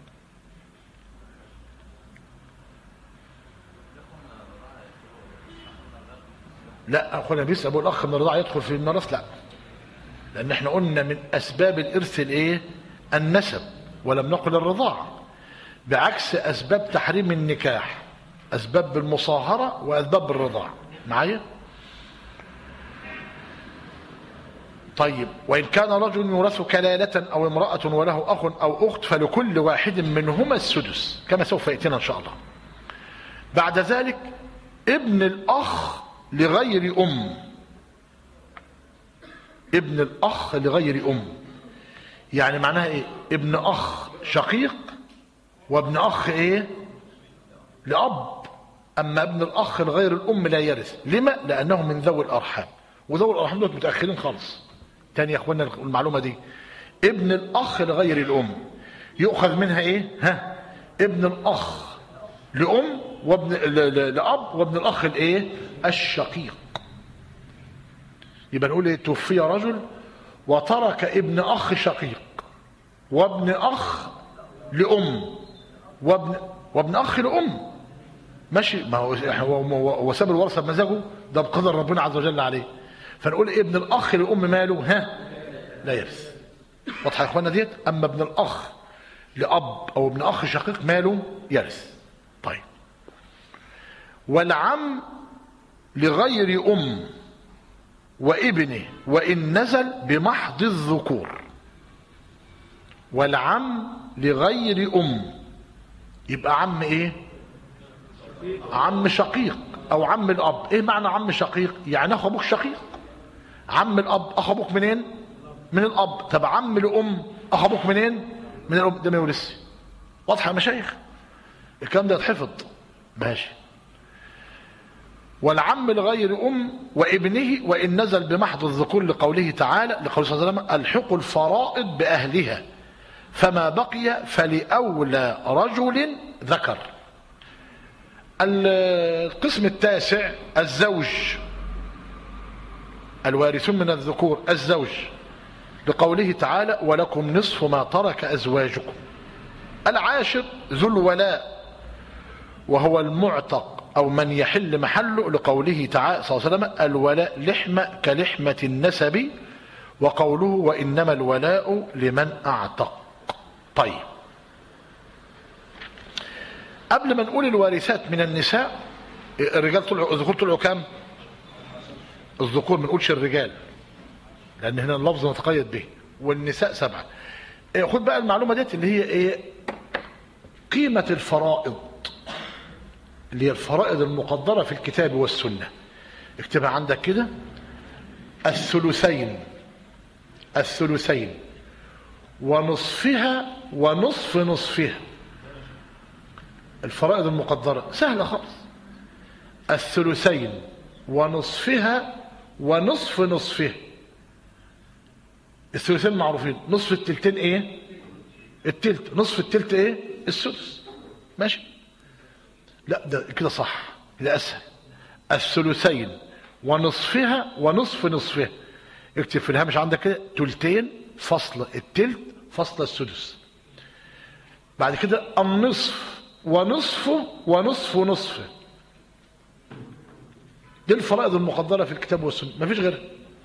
لا أخونا بيس أبو الأخ من الرضاعة يدخل في الميراث؟ لا، لأن احنا قلنا من أسباب الإرث الإيه؟ النسب، ولم نقل الرضاعة، بعكس أسباب تحريم النكاح، أسباب بالمصاهرة وأسباب بالرضاعة. معايا؟ طيب وإن كان رجل يورث كلالة أو امرأة وله أخ أو أخت فلكل واحد منهما السدس كما سوف يأتينا إن شاء الله. بعد ذلك ابن الأخ لغير أم. ابن الأخ لغير أم يعني معناها إيه؟ ابن أخ شقيق وابن أخ إيه؟ لأب. أما ابن الأخ لغير الأم لا يرث. لما؟ لأنه من ذوي الأرحام، وذوي الأرحام دول متأخرين خالص. تاني يا أخوانا المعلومة دي. ابن الأخ لغير الأم يؤخذ منها إيه؟ ها؟ ابن الأخ لأم وابن لأب وابن الأخ الإيه؟ الشقيق. يبقى نقول إيه؟ توفي رجل وترك ابن أخ شقيق وابن أخ لأم وابن وابن أخ لأم. ماشي؟ ما هو هو ساب الورثة بمزاجه، ده بقدر ربنا عز وجل عليه. فنقول ابن الاخ للام ماله ها لا يرث. واضحه يا اخوانا ديت؟ اما ابن الاخ لاب او ابن اخ شقيق ماله يرث. طيب والعم لغير ام وابنه وان نزل بمحض الذكور. والعم لغير ام يبقى عم ايه؟ عم شقيق او عم الاب. ايه معنى عم شقيق؟ يعني اخو ابوك شقيق. عم الاب اخو ابوك منين؟ من الاب. طب عم الام اخو ابوك منين؟ من الام. ده ما يورثش. واضحه يا مشايخ؟ الكلام ده يتحفظ ماشي. والعم لغير ام وابنه وان نزل بمحض الذكور لقوله تعالى لقوله صلى الله عليه وسلم الحقوا الفرائض باهلها فما بقي فلأولى رجل ذكر. القسم التاسع الزوج الوارثون من الذكور الزوج لقوله تعالى ولكم نصف ما ترك أزواجكم. العاشر ذو الولاء وهو المعتق أو من يحل محله لقوله تعالى صلى الله عليه وسلم الولاء لحمة كلحمة النسب وقوله وإنما الولاء لمن أعتق. طيب قبل ما نقول الوارثات من النساء الرجال طلعوا الذكور طلعوا كام؟ الذكور ما نقولش الرجال لان هنا اللفظ متقيد به والنساء سبعه. خد بقى المعلومه ديت اللي هي ايه؟ قيمه الفرائض اللي هي الفرائض المقدره في الكتاب والسنه. اكتبها عندك كده. الثلثين الثلثين ونصفها ونصف نصفها. الفرائض المقدرة سهلة خالص. الثلثين ونصفها ونصف نصفها. الثلثين معروفين. نصف التلتين ايه؟ التلت. نصف التلت ايه؟ السدس. ماشي؟ لا ده كده صح، كده اسهل. الثلثين ونصفها ونصف نصفها. اكتب في الهامش عندك كده تلتين فصل التلت فصل السدس. بعد كده النصف ونصفه ونصف نصفه. دي الفرائض المقدرة في الكتاب والسنة مفيش غيرها.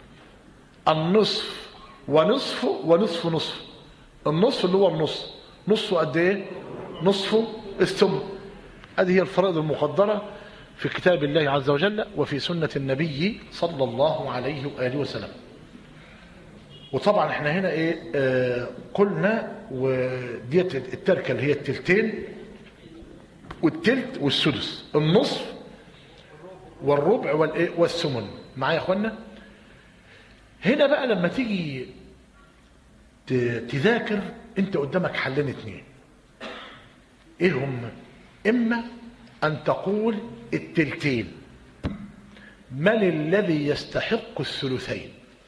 النصف ونصفه ونصف نصفه. النصف اللي هو النص نصفه قد ايه؟ نصفه الثمن. هذه هي الفرائض المقدرة في كتاب الله عز وجل وفي سنة النبي صلى الله عليه وآله وسلم. وطبعا احنا هنا ايه آه قلنا وديت التركه اللي هي التلتين والتلت والسدس. النصف والربع والايه والثمن. معايا يا اخوانا؟ هنا بقى لما تيجي تذاكر انت قدامك حلين اتنين. ايه هم؟ اما ان تقول التلتين من الذي يستحق الثلثين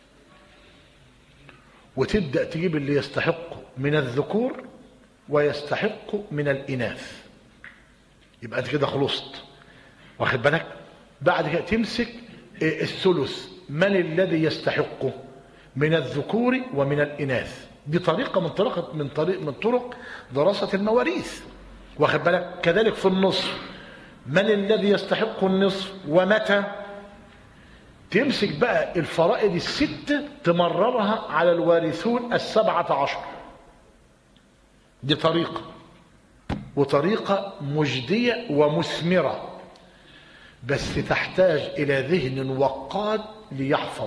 وتبدأ تجيب اللي يستحق من الذكور ويستحق من الإناث. يبقى انت كده خلصت. واخد بالك؟ بعد كده تمسك الثلث من الذي يستحقه من الذكور ومن الإناث. دي طريقة من طرق من طريق من طرق دراسة المواريث. واخد بالك؟ كذلك في النصف من الذي يستحق النصف ومتى. تمسك بقى الفرائض الستة تمررها على الوارثون السبعة عشر. دي طريقة وطريقة مجدية ومثمرة بس تحتاج إلى ذهن وقاد ليحفظ.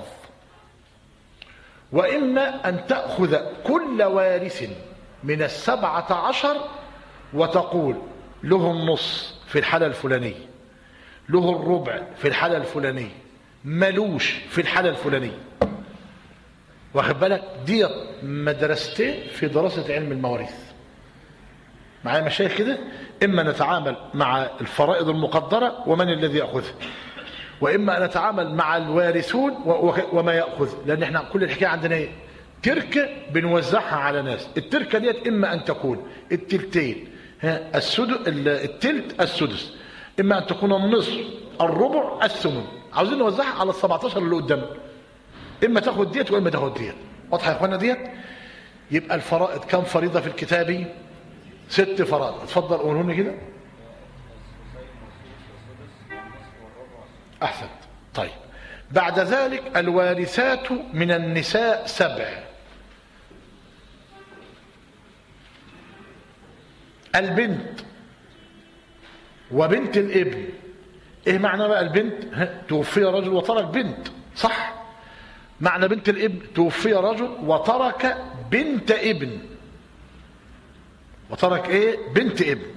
وإما أن تأخذ كل وارث من السبعة عشر وتقول له النص في الحالة الفلانية، له الربع في الحالة الفلانية، ملوش في الحالة الفلانية. واخد بالك؟ دي مدرستين في دراسة علم المواريث. معايا مشايخ كده؟ إما نتعامل مع الفرائض المقدرة ومن الذي يأخذها، وإما نتعامل مع الوارثون وما يأخذ. لأن احنا كل الحكاية عندنا ايه؟ تركة بنوزعها على ناس. التركة ديت إما أن تكون التلتين ها السدس التلت السدس، إما أن تكون النصف الربع الثمن. عاوزين نوزعها على السبعتاشر اللي قدامنا. إما تاخد ديت وإما تاخد ديت. واضحة يا إخوانا ديت؟ يبقى الفرائض كم فريضة في الكتاب؟ ست فرائض. اتفضل قولهم لي كده. أحسنت. طيب بعد ذلك الوارثات من النساء سبع: البنت وبنت الابن. ايه معنى بقى البنت؟ توفي رجل وترك بنت، صح؟ معنى بنت الابن توفي رجل وترك بنت ابن، وترك ايه؟ بنت ابن.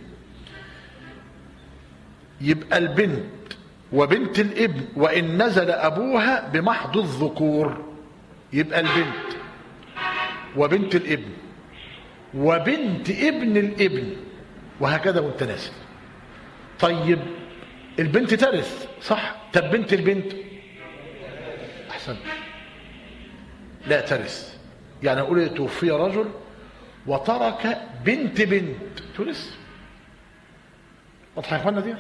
يبقى البنت وبنت الابن وان نزل ابوها بمحض الذكور، يبقى البنت وبنت الابن وبنت ابن الابن وهكذا وانت نازل. طيب البنت ترث، صح؟ طب بنت البنت احسن لا ترث. يعني اقول توفي رجل وترك بنت بنت ترث. واضحه يا اخوانا دي؟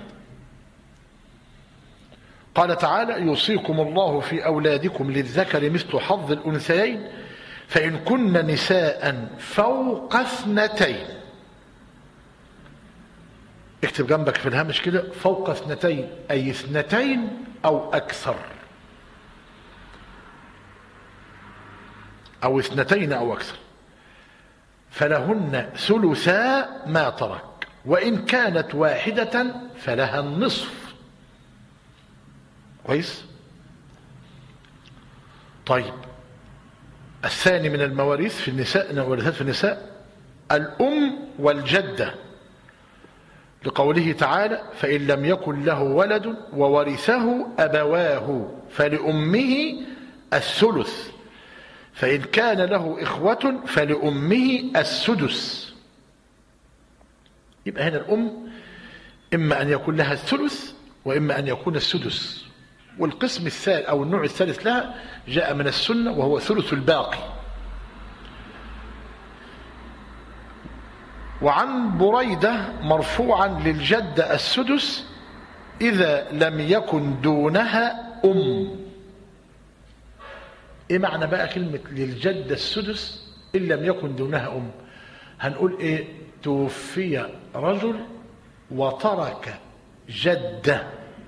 قال تعالى: يوصيكم الله في اولادكم للذكر مثل حظ الانثيين فان كن نساء فوق اثنتين. اكتب جنبك في الهامش كده: فوق اثنتين، اي اثنتين او اكثر، او اثنتين او اكثر، فلهن ثلثا ما ترك، وان كانت واحدة فلها النصف. كويس؟ طيب الثاني من المواريث في النساء، المواريثات في النساء: الأم والجدة، لقوله تعالى: فإن لم يكن له ولد وورثه أبواه فلأمه الثلث، فإن كان له إخوة فلأمه السدس. يبقى هنا الأم إما أن يكون لها الثلث وإما أن يكون السدس. والقسم الثالث أو النوع الثالث لها جاء من السنة وهو ثلث الباقي. وعن بريدة مرفوعا: للجدة السدس إذا لم يكن دونها أم. إيه معنى بقى كلمة للجدة السدس إن لم يكن دونها أم؟ هنقول إيه؟ توفي رجل وترك جدة.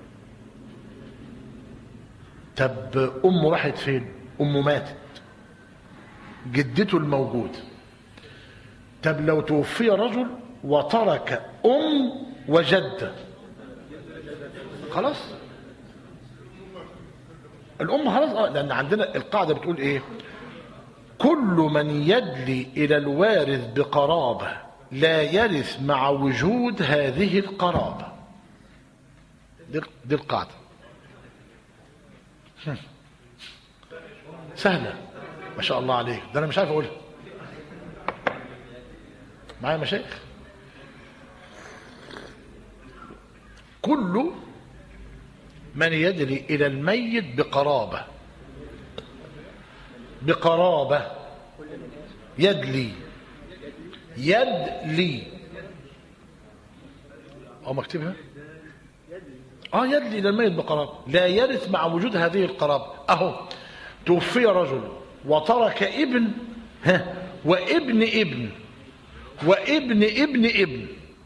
طب أمه راحت فين؟ أمه ماتت، جدته الموجود. طب لو توفي رجل وترك أم وجدة، خلاص الأم خلاص. اه لأن عندنا القاعدة بتقول إيه؟ كل من يدلي إلى الوارث بقرابة لا يرث مع وجود هذه القرابة. دي, دي القاعدة سهلة ما شاء الله عليك. ده أنا مش عارف أقولها معايا مشايخ. كل من يدلي إلى الميت بقرابة، بقرابة يدلي يدلي أو مكتبها اه يدلي إلى الميت بقرابة لا يرث مع وجود هذه القرابة. أهو توفي رجل وترك ابن ها وابن ابن وابن ابن ابن.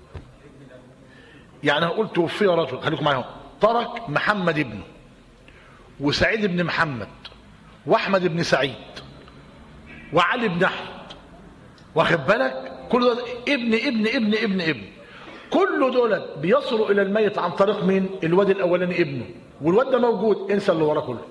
يعني هقول توفي رجل، خليكم معايا، ترك محمد ابنه وسعيد بن محمد واحمد بن سعيد وعلي بن احمد، واخد بالك؟ كل دول ابن ابن ابن ابن ابن. كل دول بيصلوا الى الميت عن طريق مين؟ الواد الاولاني ابنه، والواد ده موجود، انسى اللي وراه كله.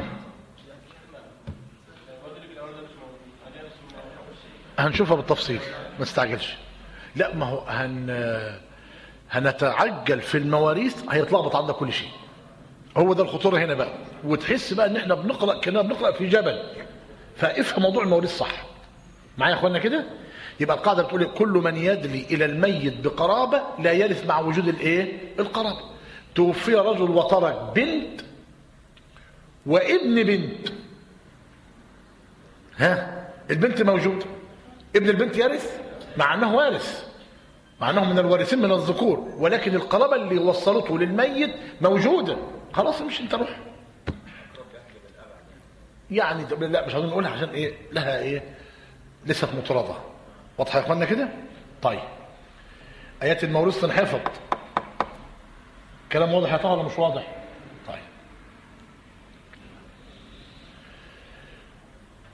هنشوفها بالتفصيل ما تستعجلش. لا ما هو هن هنتعجل في المواريث هيتلخبط عندنا كل شيء. هو ده الخطوره هنا بقى، وتحس بقى ان احنا بنقرا كنا بنقرا في جبل. فافهم موضوع المواريث صح معايا يا اخوانا كده. يبقى القاعده بتقول كل من يدلي الى الميت بقرابه لا يرث مع وجود الايه؟ القرابه. توفي رجل وترك بنت وابن بنت، ها البنت موجوده، ابن البنت يرث مع انه وارث، مع انه من الوارثين من الذكور، ولكن القرابه اللي وصلته للميت موجوده. خلاص مش انت روح يعني. لا مش عايزين نقولها عشان ايه؟ لها ايه؟ لسه مطرده. واضحه يا اخوانا كده؟ طيب ايات الموروث تنحفظ. كلام واضح يا طه ولا مش واضح؟ طيب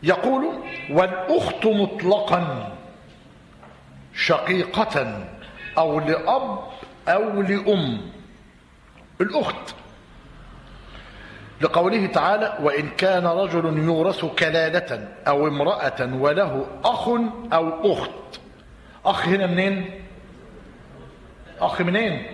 يقول: والأخت مطلقا شقيقة أو لأب أو لأم. الأخت لقوله تعالى: وإن كان رجل يورث كلالة أو امرأة وله أخ أو أخت. أخ هنا منين؟ أخ منين؟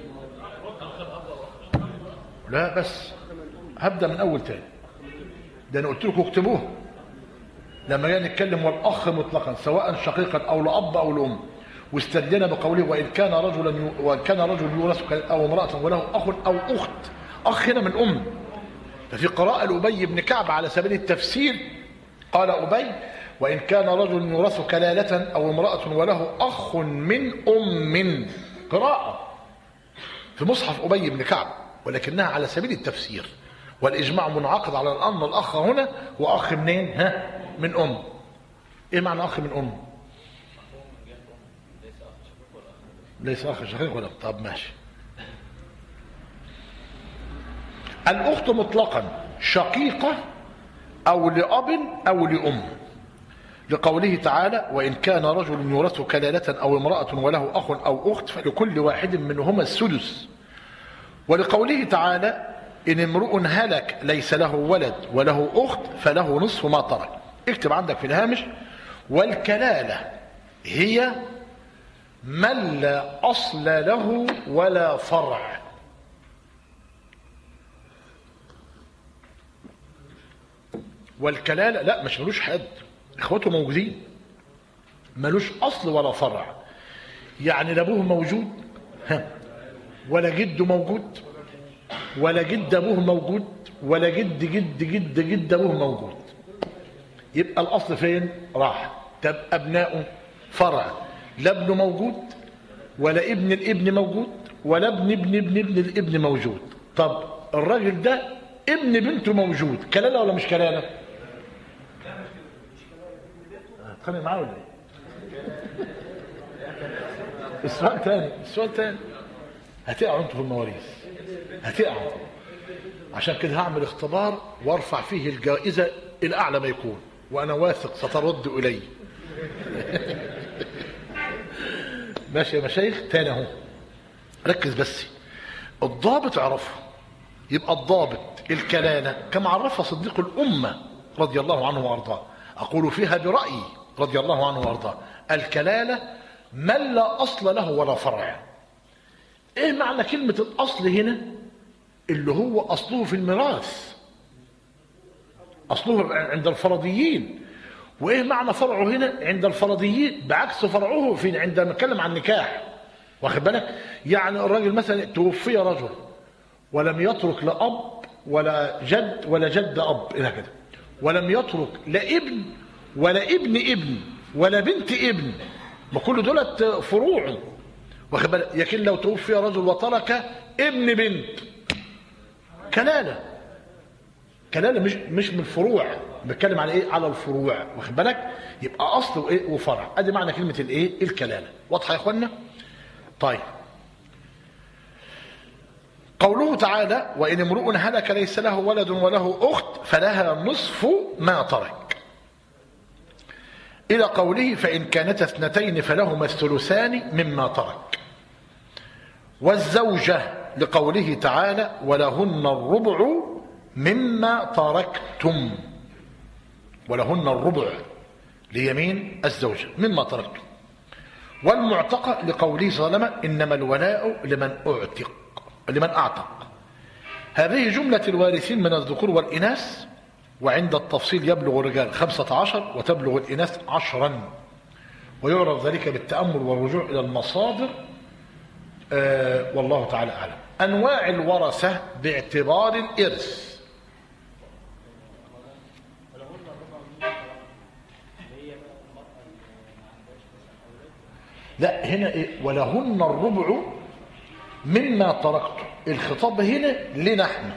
لا بس هبدأ من أول تاني، ده أنا قلت لكم اكتبوه لما جاء نتكلم والأخ مطلقا سواء شقيقا أو لأب أو لأم، واستدلنا بقوله: وإن كان رجلا وإن كان رجل يورث أو امرأة وله أخ أو أخت. أخ هنا من أم. ففي قراءة لأبي بن كعب على سبيل التفسير قال أبي: وإن كان رجل يورث كلالة أو امرأة وله أخ من أم. قراءة في مصحف أبي بن كعب، ولكنها على سبيل التفسير، والإجماع منعقد على أن الأخ هنا هو أخ منين؟ ها؟ من أم. إيه معنى أخ من أم؟ ليس أخ شقيق ولا. طب ماشي. الأخت مطلقا شقيقة أو لأب أو لأم، لقوله تعالى: وإن كان رجل يورث كلالة أو امرأة وله أخ أو أخت فلكل واحد منهما السدس. ولقوله تعالى: إن امرؤ هلك ليس له ولد وله أخت فله نصف ما ترك. اكتب عندك في الهامش: والكلالة هي من لا أصل له ولا فرع. والكلالة لا مش ملوش حد، اخواته موجودين، ملوش أصل ولا فرع، يعني لا أبوه موجود ولا جده موجود ولا جد أبوه موجود ولا جد جد جد جد أبوه موجود. يبقى الأصل فين؟ راح. طب أبنائه فرع، لا ابنه موجود ولا ابن الابن موجود ولا ابن ابن ابن ابن الابن موجود. طب الراجل ده ابن بنته موجود، كلالة ولا مش كلالة؟ هتخانق معاه ولا ايه؟ السؤال تاني، السؤال تاني. هتقعوا انتوا في المواريث، هتقعوا. عشان كده هعمل اختبار وارفع فيه الجائزة الأعلى ما يكون، وأنا واثق سترد إلي. ماشي يا مشايخ؟ تاني اهو، ركز بس. الضابط اعرفه. يبقى الضابط الكلالة كما عرفها صديق الأمة رضي الله عنه وارضاه، أقول فيها برأيي رضي الله عنه وارضاه: الكلالة من لا أصل له ولا فرع. ايه معنى كلمة الأصل هنا؟ اللي هو أصله في الميراث، أصله عند الفرضيين. وايه معنى فرعه هنا؟ عند الفرضيين، بعكس فرعه في عندما نتكلم عن النكاح. واخد بالك؟ يعني الراجل مثلا توفي رجل ولم يترك لا اب ولا جد ولا جد اب الى كده، ولم يترك لا ابن ولا ابن ابن ولا بنت ابن، ما كل دولت فروع. واخد بالك؟ لكن لو توفي رجل وترك ابن بنت، كلاله. كلاله مش مش من الفروع، بتكلم على ايه؟ على الفروع. واخد بالك؟ يبقى اصل وايه؟ وفرع. ادي معنى كلمه الايه؟ الكلاله. واضحه يا اخوانا؟ طيب، قوله تعالى: وإن امرؤ هلك ليس له ولد وله أخت فلها نصف ما ترك، إلى قوله: فإن كانت اثنتين فلهما الثلثان مما ترك. والزوجة لقوله تعالى: ولهن الربع مما تركتم. ولهن الربع ليمين الزوجة مما تركتم. والمعتقة لقوله صلى الله عليه وسلم: إنما الولاء لمن أعتق لمن أعتق. هذه جملة الوارثين من الذكور والإناث، وعند التفصيل يبلغ الرجال خمسة عشر وتبلغ الإناث عشرا، ويعرف ذلك بالتأمل والرجوع إلى المصادر. آه والله تعالى أعلم. أنواع الورثة باعتبار الإرث. لا هنا إيه؟ ولهن الربع مما تركته. الخطاب هنا لنا احنا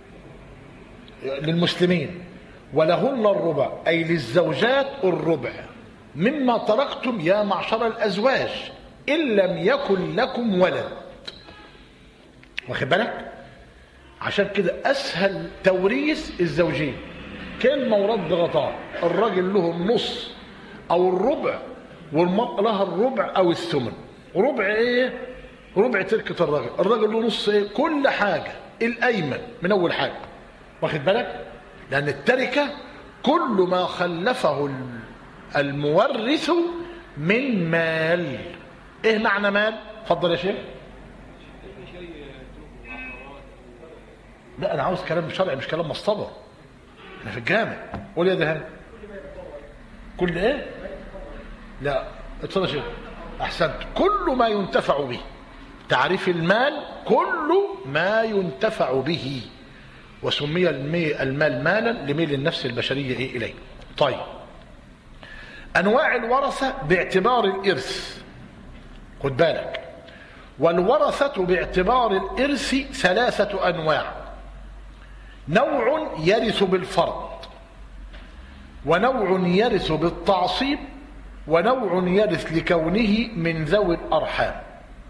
للمسلمين. ولهن الربع أي للزوجات الربع مما تركتم يا معشر الأزواج إن لم يكن لكم ولد. واخد بالك؟ عشان كده أسهل توريث الزوجين. كلمة ورد غطاء، الراجل له النص أو الربع والمرأة لها الربع أو الثمن. ربع إيه؟ ربع تركة الراجل، الراجل له نص إيه؟ كل حاجة الأيمن من أول حاجة، واخد بالك؟ لأن التركة كل ما خلفه المورث من مال. إيه معنى مال؟ اتفضل يا شيخ. لا أنا عاوز كلام شرعي مش كلام مصطبة. أنا في الجامع. قول يا دهان. كل إيه؟ لا اتفضل يا شيخ. أحسنت. كل ما ينتفع به. تعريف المال كل ما ينتفع به، وسمي المال مالا لميل النفس البشرية إيه إليه. طيب، أنواع الورثة باعتبار الإرث، خد بالك، والورثة باعتبار الإرث ثلاثة أنواع: نوع يرث بالفرض، ونوع يرث بالتعصيب، ونوع يرث لكونه من ذوي الأرحام.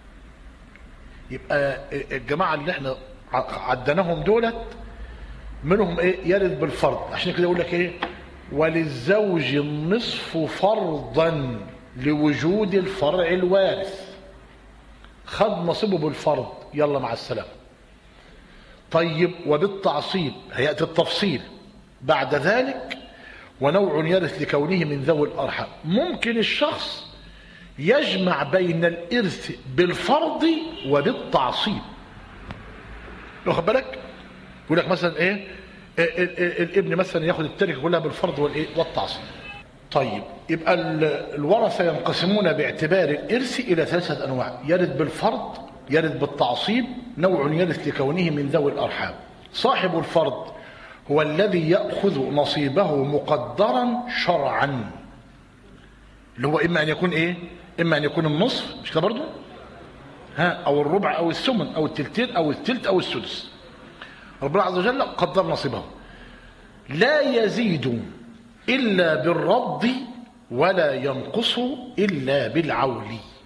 يبقى الجماعة اللي احنا عدناهم دولت منهم ايه؟ يرث بالفرض. عشان كده يقول لك ايه؟ وللزوج النصف فرضا لوجود الفرع الوارث. خد نصيبه بالفرض، يلا مع السلامة. طيب، وبالتعصيب هيأتي التفصيل بعد ذلك. ونوع يرث لكونه من ذوي الأرحام. ممكن الشخص يجمع بين الإرث بالفرض وبالتعصيب. واخد بالك؟ يقول لك مثلا ايه؟ الابن مثلا ياخد التركه كلها بالفرض والايه؟ والتعصيب. طيب، يبقى الورثه ينقسمون باعتبار الارث الى ثلاثه انواع: يرث بالفرض، يرث بالتعصيب، نوع يرث لكونه من ذوي الارحام. صاحب الفرض هو الذي ياخذ نصيبه مقدرا شرعا، اللي هو اما ان يكون ايه؟ اما ان يكون النصف، مش كده برضه؟ ها، او الربع او الثمن او التلتين او التلت او السدس. ربنا عز وجل قدر نصيبه، لا يزيد إلا بالرد ولا ينقص إلا بالعول.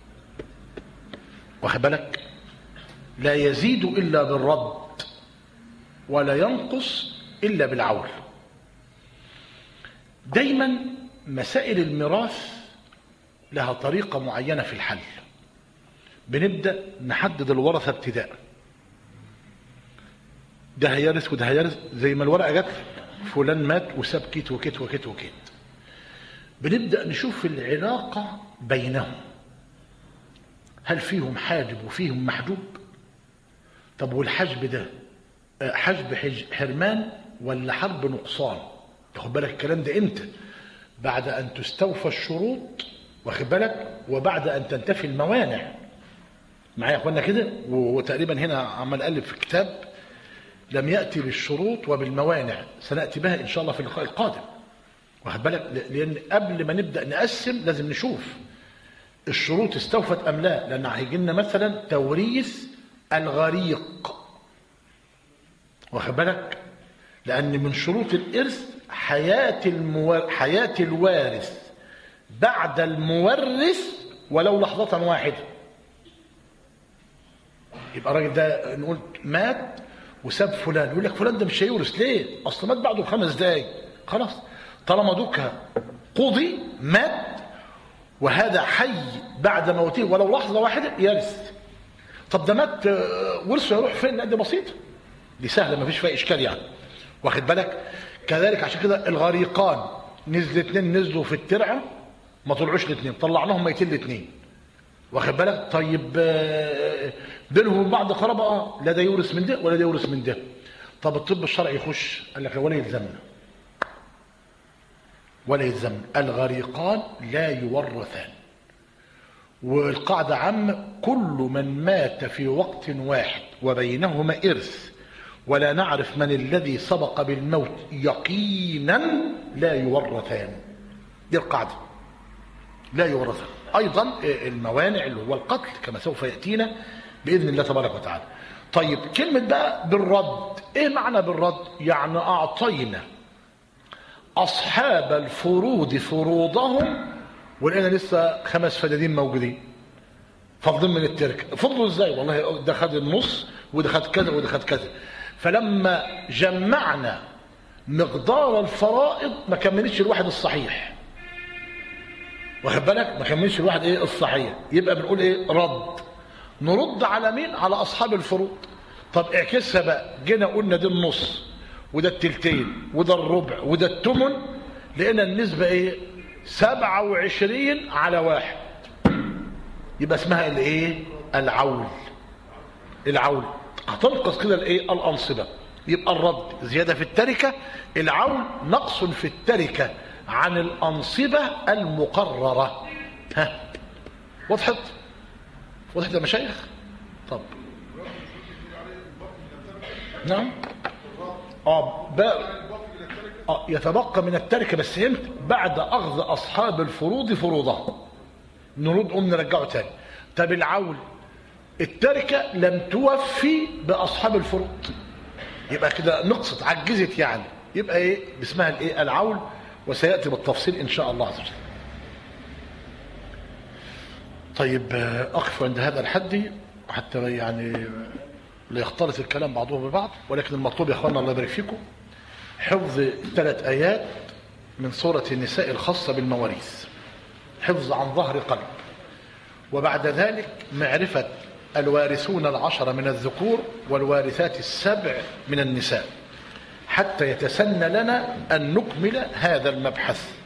واخد بالك؟ لا يزيد إلا بالرد ولا ينقص إلا بالعول. دايما مسائل الميراث لها طريقة معينة في الحل. بنبدأ نحدد الورثة ابتداء، ده هيرث وده هيرث، زي ما الورقه جت فلان مات وساب كيت وكيت وكيت وكيت. بنبدا نشوف العلاقه بينهم، هل فيهم حاجب وفيهم محجوب؟ طب والحجب ده حجب حرمان ولا حرب نقصان؟ تاخد بالك الكلام ده امتى؟ بعد ان تستوفى الشروط، واخد بالك، وبعد ان تنتفي الموانع. معايا يا اخوانا كده؟ وتقريبا هنا عمال اقلب في كتاب لم يأتي بالشروط وبالموانع، سنأتي بها إن شاء الله في اللقاء القادم. واخد بالك؟ لأن قبل ما نبدأ نقسم لازم نشوف الشروط استوفت أم لا، لأن هيجي لنا مثلا توريث الغريق. واخد بالك؟ لأن من شروط الإرث حياة المور... حياة الوارث بعد المورث ولو لحظة واحدة. يبقى الراجل ده نقول مات وساب فلان، يقول لك فلان ده مش هيورث ليه؟ اصل مات بعده بخمس دقايق. خلاص، طالما دوكها قضي مات وهذا حي بعد موته ولو لحظه واحده يرث. طب ده مات ورثه يروح فين؟ لا دي بسيطه، دي سهله ما فيش فيها اشكال يعني. واخد بالك؟ كذلك عشان كده الغريقان نزل اثنين، نزلوا في الترعه ما طلعوش الاثنين، طلعناهم ميتين الاثنين. واخد بالك؟ طيب بينهم بعض قرابه، اه لا ده يورث من ده ولا ده يورث من ده. طب الطب الشرعي يخش قال لك ولا يلزمنا، ولا يلزمنا، الغريقان لا يورثان. والقاعده عامه: كل من مات في وقت واحد وبينهما ارث ولا نعرف من الذي سبق بالموت يقينا لا يورثان. دي القاعده، لا يورثان. ايضا الموانع اللي هو القتل كما سوف ياتينا باذن الله تبارك وتعالى. طيب، كلمه بقى بالرد، ايه معنى بالرد؟ يعني اعطينا اصحاب الفروض فروضهم ولقينا لسه خمس فدادين موجودين فاضلين من التركه. فضلوا ازاي؟ والله ده خد النص وده خد كذا وده خد كذا. فلما جمعنا مقدار الفرائض ما كملتش الواحد الصحيح، واخد بالك؟ ما كملش الواحد ايه الصحيح، يبقى بنقول ايه رد. نرد على مين؟ على اصحاب الفروض. طب اعكسها بقى، جينا قلنا ده النص وده التلتين وده الربع وده الثمن، لقينا النسبه ايه سبعة وعشرين على واحد، يبقى اسمها الايه العول. العول هتنقص كده الايه الانصبه، يبقى الرد زياده في التركه، العول نقص في التركه عن الانصبه المقرره. ها وضحت؟ وضحت يا مشايخ؟ طب نعم اه بقى اه يتبقى من التركه، بس امتى؟ بعد اخذ اصحاب الفروض فروضها. نرد قوم نرجعه تاني. طب العول التركه لم توفي باصحاب الفروض، يبقى كده نقصت عجزت يعني، يبقى ايه باسمها الايه العول، وسياتي بالتفصيل ان شاء الله عز وجل. طيب اقف عند هذا الحد حتى يعني لا يختلط الكلام بعضه ببعض، ولكن المطلوب يا اخوانا الله يبارك فيكم حفظ ثلاث ايات من سوره النساء الخاصه بالمواريث، حفظ عن ظهر قلب، وبعد ذلك معرفه الوارثون العشرة من الذكور والوارثات السبع من النساء، حتى يتسنى لنا أن نكمل هذا المبحث.